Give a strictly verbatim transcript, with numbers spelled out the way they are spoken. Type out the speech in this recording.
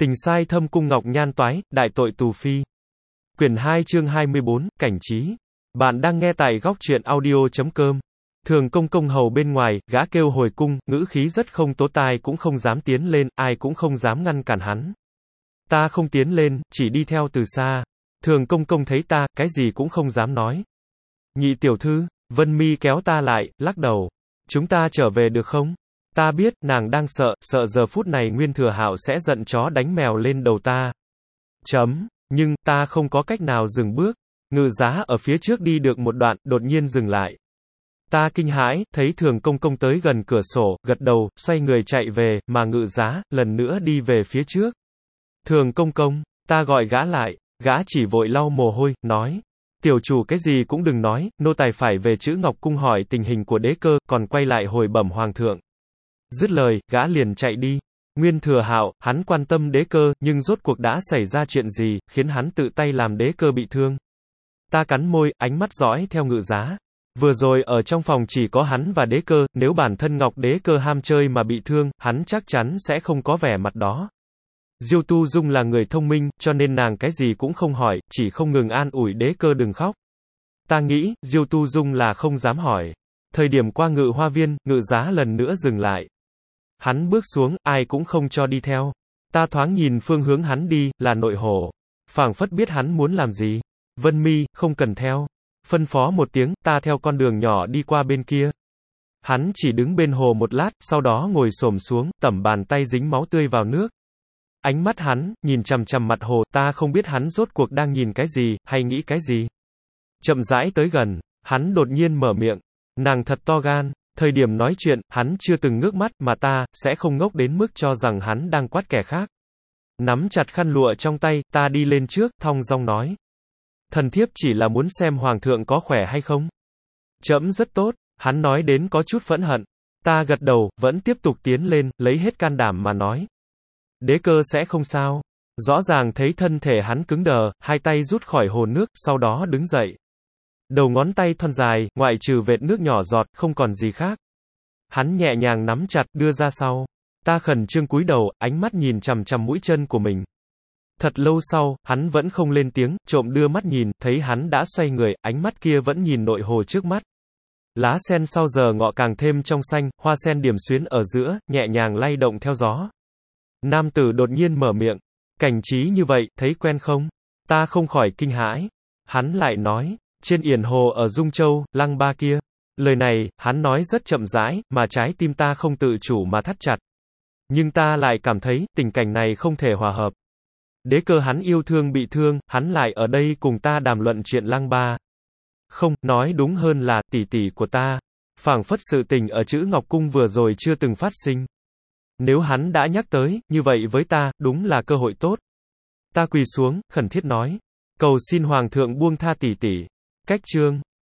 Tình sai thâm cung ngọc nhan toái, đại tội tù phi. Quyển hai chương hai mươi bốn, cảnh trí. Bạn đang nghe tại góc truyện audio chấm com. Thường công công hầu bên ngoài, gã kêu hồi cung, ngữ khí rất không tố tai, cũng không dám tiến lên, ai cũng không dám ngăn cản hắn. Ta không tiến lên, chỉ đi theo từ xa. Thường công công thấy ta, cái gì cũng không dám nói. Nhị tiểu thư, Vân Mi kéo ta lại, lắc đầu. Chúng ta trở về được không? Ta biết, nàng đang sợ, sợ giờ phút này Nguyên Thừa Hạo sẽ giận chó đánh mèo lên đầu ta. Chấm, nhưng, ta không có cách nào dừng bước. Ngự giá ở phía trước đi được một đoạn, đột nhiên dừng lại. Ta kinh hãi, thấy Thường công công tới gần cửa sổ, gật đầu, xoay người chạy về, mà ngự giá, lần nữa đi về phía trước. Thường công công, ta gọi gã lại, gã chỉ vội lau mồ hôi, nói. Tiểu chủ cái gì cũng đừng nói, nô tài phải về Chữ Ngọc Cung hỏi tình hình của đế cơ, còn quay lại hồi bẩm hoàng thượng. Dứt lời, gã liền chạy đi. Nguyên Thừa Hạo, hắn quan tâm đế cơ, nhưng rốt cuộc đã xảy ra chuyện gì, khiến hắn tự tay làm đế cơ bị thương. Ta cắn môi, ánh mắt dõi theo ngự giá. Vừa rồi ở trong phòng chỉ có hắn và đế cơ, nếu bản thân Ngọc đế cơ ham chơi mà bị thương, hắn chắc chắn sẽ không có vẻ mặt đó. Diêu Tu Dung là người thông minh, cho nên nàng cái gì cũng không hỏi, chỉ không ngừng an ủi đế cơ đừng khóc. Ta nghĩ, Diêu Tu Dung là không dám hỏi. Thời điểm qua ngự hoa viên, ngự giá lần nữa dừng lại. Hắn bước xuống, ai cũng không cho đi theo. Ta thoáng nhìn phương hướng hắn đi, là nội hồ. Phảng phất biết hắn muốn làm gì. Vân Mi, không cần theo. Phân phó một tiếng, ta theo con đường nhỏ đi qua bên kia. Hắn chỉ đứng bên hồ một lát, sau đó ngồi xổm xuống, tẩm bàn tay dính máu tươi vào nước. Ánh mắt hắn, nhìn chằm chằm mặt hồ, ta không biết hắn rốt cuộc đang nhìn cái gì, hay nghĩ cái gì. Chậm rãi tới gần, hắn đột nhiên mở miệng. Nàng thật to gan. Thời điểm nói chuyện, hắn chưa từng ngước mắt, mà ta, sẽ không ngốc đến mức cho rằng hắn đang quát kẻ khác. Nắm chặt khăn lụa trong tay, ta đi lên trước, thong dong nói. Thần thiếp chỉ là muốn xem hoàng thượng có khỏe hay không. Trẫm rất tốt, hắn nói đến có chút phẫn hận. Ta gật đầu, vẫn tiếp tục tiến lên, lấy hết can đảm mà nói. Đế cơ sẽ không sao. Rõ ràng thấy thân thể hắn cứng đờ, hai tay rút khỏi hồ nước, sau đó đứng dậy. Đầu ngón tay thon dài, ngoại trừ vệt nước nhỏ giọt, không còn gì khác. Hắn nhẹ nhàng nắm chặt, đưa ra sau. Ta khẩn trương cúi đầu, ánh mắt nhìn chằm chằm mũi chân của mình. Thật lâu sau, hắn vẫn không lên tiếng, trộm đưa mắt nhìn, thấy hắn đã xoay người, ánh mắt kia vẫn nhìn nội hồ trước mắt. Lá sen sau giờ ngọ càng thêm trong xanh, hoa sen điểm xuyến ở giữa, nhẹ nhàng lay động theo gió. Nam tử đột nhiên mở miệng. Cảnh trí như vậy, thấy quen không? Ta không khỏi kinh hãi. Hắn lại nói. Trên yển hồ ở Dung Châu, Lăng Ba kia. Lời này, hắn nói rất chậm rãi, mà trái tim ta không tự chủ mà thắt chặt. Nhưng ta lại cảm thấy, tình cảnh này không thể hòa hợp. Đế cơ hắn yêu thương bị thương, hắn lại ở đây cùng ta đàm luận chuyện Lăng Ba. Không, nói đúng hơn là, tỷ tỷ của ta. Phảng phất sự tình ở Chữ Ngọc Cung vừa rồi chưa từng phát sinh. Nếu hắn đã nhắc tới, như vậy với ta, đúng là cơ hội tốt. Ta quỳ xuống, khẩn thiết nói. Cầu xin hoàng thượng buông tha tỷ tỷ. Cách chương.